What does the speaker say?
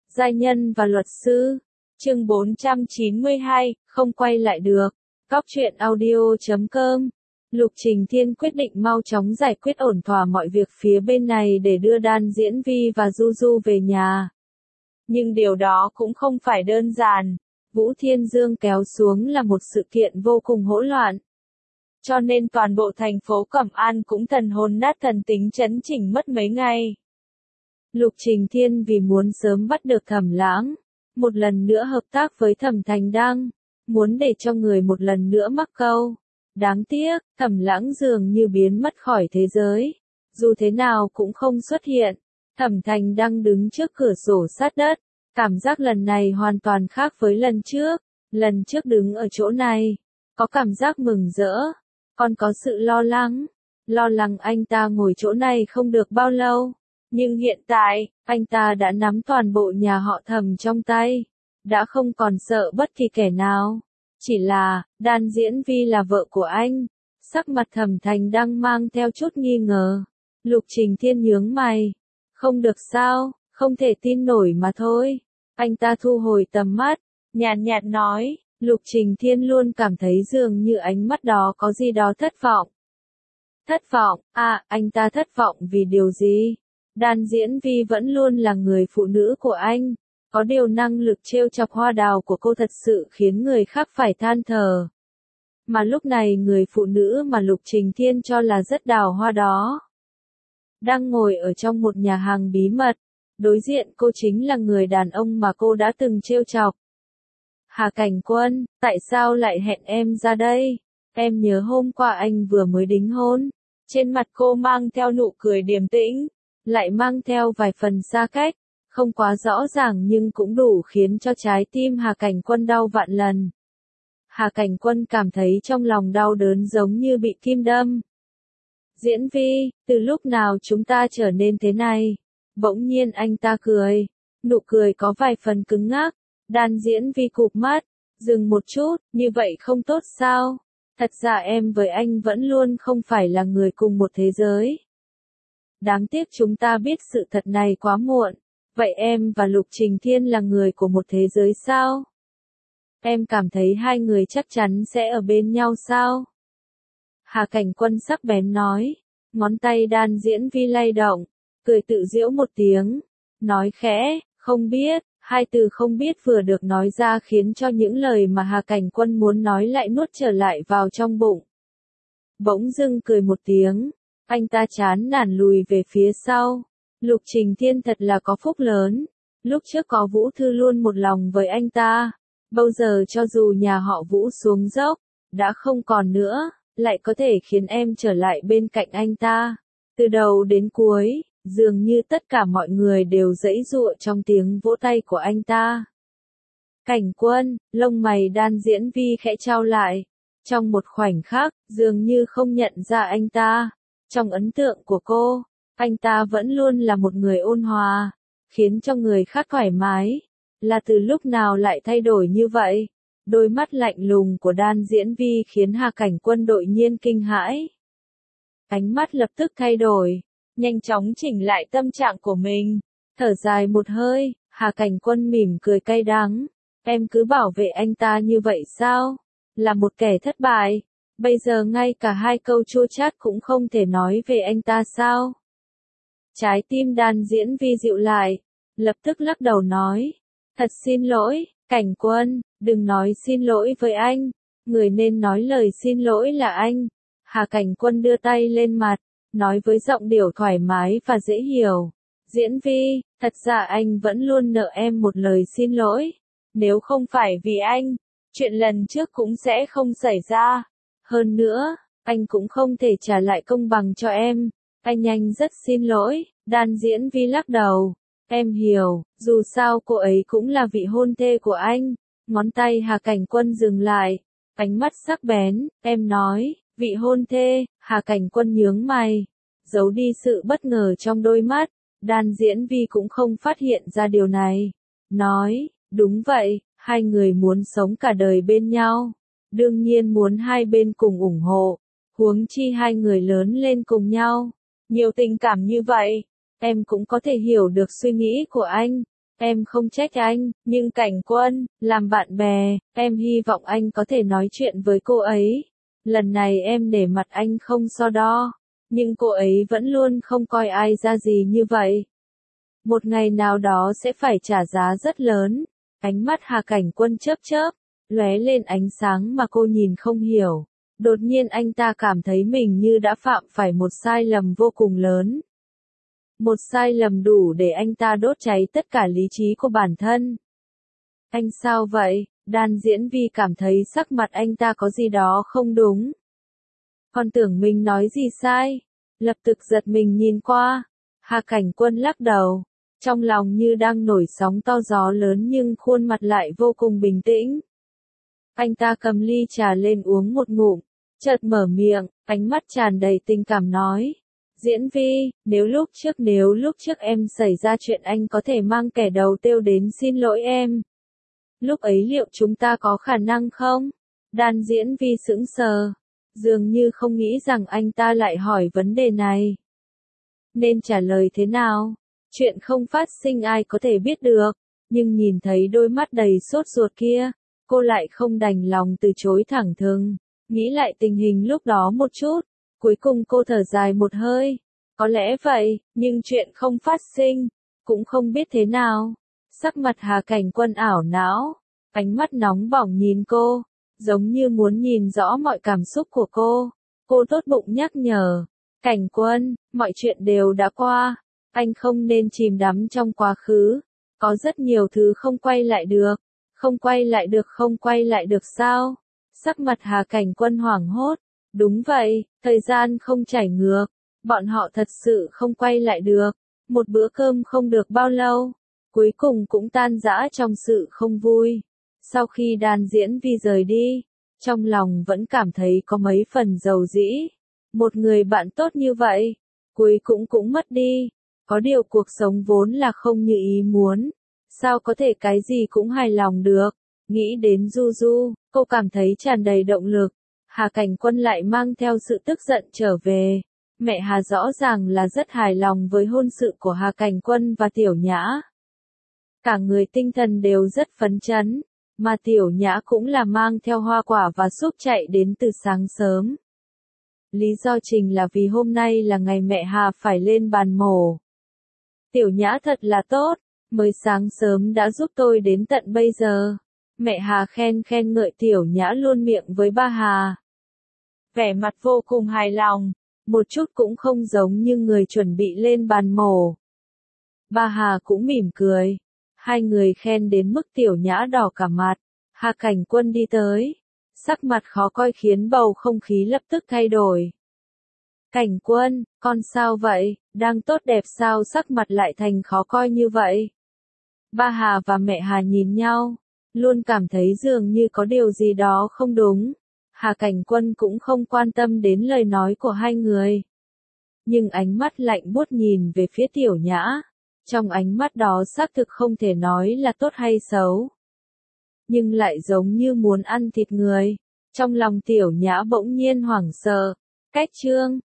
Giai nhân và luật sư. Chương 492, không quay lại được. Góc truyện audio.com. Lục Trình Thiên quyết định mau chóng giải quyết ổn thỏa mọi việc phía bên này để đưa Đan Diễn Vi và Du Du về nhà. Nhưng điều đó cũng không phải đơn giản. Vũ Thiên Dương kéo xuống là một sự kiện vô cùng hỗn loạn. Cho nên toàn bộ thành phố Cẩm An cũng thần hồn nát thần tính chấn chỉnh mất mấy ngày. Lục Trình Thiên vì muốn sớm bắt được Thẩm Lãng, một lần nữa hợp tác với Thẩm Thành Đăng, muốn để cho người một lần nữa mắc câu. Đáng tiếc, Thẩm Lãng dường như biến mất khỏi thế giới. Dù thế nào cũng không xuất hiện. Thẩm Thành Đăng đứng trước cửa sổ sát đất. Cảm giác lần này hoàn toàn khác với lần trước. Lần trước đứng ở chỗ này, có cảm giác mừng rỡ, còn có sự lo lắng anh ta ngồi chỗ này không được bao lâu. Nhưng hiện tại, anh ta đã nắm toàn bộ nhà họ Thẩm trong tay, đã không còn sợ bất kỳ kẻ nào. Chỉ là, Đan Diễn Vi là vợ của anh. Sắc mặt Thẩm Thành Đăng mang theo chút nghi ngờ. Lục Trình Thiên nhướng mày. Không được sao, không thể tin nổi mà thôi. Anh ta thu hồi tầm mắt, nhàn nhạt nói. Lục Trình Thiên luôn cảm thấy dường như ánh mắt đó có gì đó thất vọng. Thất vọng, anh ta thất vọng vì điều gì? Đan Diễn Vi vẫn luôn là người phụ nữ của anh. Có điều năng lực trêu chọc hoa đào của cô thật sự khiến người khác phải than thở. Mà lúc này người phụ nữ mà Lục Trình Thiên cho là rất đào hoa đó, đang ngồi ở trong một nhà hàng bí mật. Đối diện cô chính là người đàn ông mà cô đã từng trêu chọc. Hà Cảnh Quân, tại sao lại hẹn em ra đây? Em nhớ hôm qua anh vừa mới đính hôn. Trên mặt cô mang theo nụ cười điềm tĩnh, lại mang theo vài phần xa cách. Không quá rõ ràng nhưng cũng đủ khiến cho trái tim Hà Cảnh Quân đau vạn lần. Hà Cảnh Quân cảm thấy trong lòng đau đớn giống như bị kim đâm. Diễn Vi, từ lúc nào chúng ta trở nên thế này? Bỗng nhiên anh ta cười. Nụ cười có vài phần cứng ngắc. Đan Diễn Vi cụp mắt, dừng một chút, như vậy không tốt sao? Thật ra em với anh vẫn luôn không phải là người cùng một thế giới. Đáng tiếc chúng ta biết sự thật này quá muộn. Vậy em và Lục Trình Thiên là người của một thế giới sao? Em cảm thấy hai người chắc chắn sẽ ở bên nhau sao? Hà Cảnh Quân sắc bén nói. Ngón tay Đan Diễn Vi lay động, cười tự giễu một tiếng, nói khẽ, không biết. Hai từ không biết vừa được nói ra khiến cho những lời mà Hà Cảnh Quân muốn nói lại nuốt trở lại vào trong bụng. Bỗng dưng cười một tiếng, anh ta chán nản lùi về phía sau. Lục Trình Thiên thật là có phúc lớn. Lúc trước có Vũ Thư luôn một lòng với anh ta. Bây giờ cho dù nhà họ Vũ xuống dốc, đã không còn nữa, lại có thể khiến em trở lại bên cạnh anh ta. Từ đầu đến cuối, dường như tất cả mọi người đều giãy giụa trong tiếng vỗ tay của anh ta. Cảnh Quân, lông mày Đan Diễn Vi khẽ chau lại. Trong một khoảnh khắc, dường như không nhận ra anh ta. Trong ấn tượng của cô, anh ta vẫn luôn là một người ôn hòa, khiến cho người khác thoải mái. Là từ lúc nào lại thay đổi như vậy? Đôi mắt lạnh lùng của Đan Diễn Vi khiến Hà Cảnh Quân đột nhiên kinh hãi. Ánh mắt lập tức thay đổi, nhanh chóng chỉnh lại tâm trạng của mình. Thở dài một hơi, Hà Cảnh Quân mỉm cười cay đắng. Em cứ bảo vệ anh ta như vậy sao? Là một kẻ thất bại. Bây giờ ngay cả hai câu chua chát cũng không thể nói về anh ta sao? Trái tim Đan Diễn Vi dịu lại, lập tức lắc đầu nói. Thật xin lỗi, Cảnh Quân, đừng nói xin lỗi với anh. Người nên nói lời xin lỗi là anh. Hà Cảnh Quân đưa tay lên mặt, nói với giọng điệu thoải mái và dễ hiểu. Diễn Vi, thật ra anh vẫn luôn nợ em một lời xin lỗi. Nếu không phải vì anh, chuyện lần trước cũng sẽ không xảy ra. Hơn nữa, anh cũng không thể trả lại công bằng cho em. Anh rất xin lỗi. Đan Diễn Vi lắc đầu. Em hiểu, dù sao cô ấy cũng là vị hôn thê của anh. Ngón tay Hà Cảnh Quân dừng lại, ánh mắt sắc bén. Em nói, vị hôn thê. Hà Cảnh Quân nhướng mày, giấu đi sự bất ngờ trong đôi mắt. Đan Diễn Vi cũng không phát hiện ra điều này. Nói, đúng vậy, hai người muốn sống cả đời bên nhau. Đương nhiên muốn hai bên cùng ủng hộ. Huống chi hai người lớn lên cùng nhau. Nhiều tình cảm như vậy, em cũng có thể hiểu được suy nghĩ của anh. Em không trách anh, nhưng Cảnh Quân, làm bạn bè, em hy vọng anh có thể nói chuyện với cô ấy. Lần này em nể mặt anh không so đo, nhưng cô ấy vẫn luôn không coi ai ra gì như vậy. Một ngày nào đó sẽ phải trả giá rất lớn. Ánh mắt Hà Cảnh Quân chớp chớp, lóe lên ánh sáng mà cô nhìn không hiểu. Đột nhiên anh ta cảm thấy mình như đã phạm phải một sai lầm vô cùng lớn. Một sai lầm đủ để anh ta đốt cháy tất cả lý trí của bản thân. Anh sao vậy? Đan Diễn Vi cảm thấy sắc mặt anh ta có gì đó không đúng. Con tưởng mình nói gì sai. Lập tức giật mình nhìn qua. Hà Cảnh Quân lắc đầu. Trong lòng như đang nổi sóng to gió lớn nhưng khuôn mặt lại vô cùng bình tĩnh. Anh ta cầm ly trà lên uống một ngụm. Chợt mở miệng, ánh mắt tràn đầy tình cảm nói. Diễn Vi, nếu lúc trước em xảy ra chuyện anh có thể mang kẻ đầu tiêu đến xin lỗi em. Lúc ấy liệu chúng ta có khả năng không? Đan Diễn Vi sững sờ. Dường như không nghĩ rằng anh ta lại hỏi vấn đề này. Nên trả lời thế nào? Chuyện không phát sinh ai có thể biết được. Nhưng nhìn thấy đôi mắt đầy sốt ruột kia, cô lại không đành lòng từ chối thẳng thừng. Nghĩ lại tình hình lúc đó một chút. Cuối cùng cô thở dài một hơi. Có lẽ vậy, nhưng chuyện không phát sinh, cũng không biết thế nào. Sắc mặt Hà Cảnh Quân ảo não, ánh mắt nóng bỏng nhìn cô, giống như muốn nhìn rõ mọi cảm xúc của cô. Cô tốt bụng nhắc nhở, Cảnh Quân, mọi chuyện đều đã qua, anh không nên chìm đắm trong quá khứ. Có rất nhiều thứ không quay lại được. Không quay lại được sao? Sắc mặt Hà Cảnh Quân hoảng hốt. Đúng vậy, thời gian không chảy ngược. Bọn họ thật sự không quay lại được. Một bữa cơm không được bao lâu, cuối cùng cũng tan rã trong sự không vui. Sau khi Đan Diễn Vi rời đi, trong lòng vẫn cảm thấy có mấy phần dầu dĩ. Một người bạn tốt như vậy, cuối cũng mất đi. Có điều cuộc sống vốn là không như ý muốn. Sao có thể cái gì cũng hài lòng được. Nghĩ đến Du Du, cô cảm thấy tràn đầy động lực. Hà Cảnh Quân lại mang theo sự tức giận trở về. Mẹ Hà rõ ràng là rất hài lòng với hôn sự của Hà Cảnh Quân và Tiểu Nhã. Cả người tinh thần đều rất phấn chấn, mà Tiểu Nhã cũng là mang theo hoa quả và súp chạy đến từ sáng sớm. Lý do chính là vì hôm nay là ngày mẹ Hà phải lên bàn mổ. Tiểu Nhã thật là tốt, mới sáng sớm đã giúp tôi đến tận bây giờ. Mẹ Hà khen ngợi Tiểu Nhã luôn miệng với ba Hà. Vẻ mặt vô cùng hài lòng, một chút cũng không giống như người chuẩn bị lên bàn mổ. Ba Hà cũng mỉm cười. Hai người khen đến mức Tiểu Nhã đỏ cả mặt. Hà Cảnh Quân đi tới. Sắc mặt khó coi khiến bầu không khí lập tức thay đổi. Cảnh Quân, con sao vậy? Đang tốt đẹp sao sắc mặt lại thành khó coi như vậy? Ba Hà và mẹ Hà nhìn nhau, luôn cảm thấy dường như có điều gì đó không đúng. Hà Cảnh Quân cũng không quan tâm đến lời nói của hai người. Nhưng ánh mắt lạnh buốt nhìn về phía Tiểu Nhã. Trong ánh mắt đó xác thực không thể nói là tốt hay xấu. Nhưng lại giống như muốn ăn thịt người. Trong lòng Tiểu Nhã bỗng nhiên hoảng sợ. Cách chương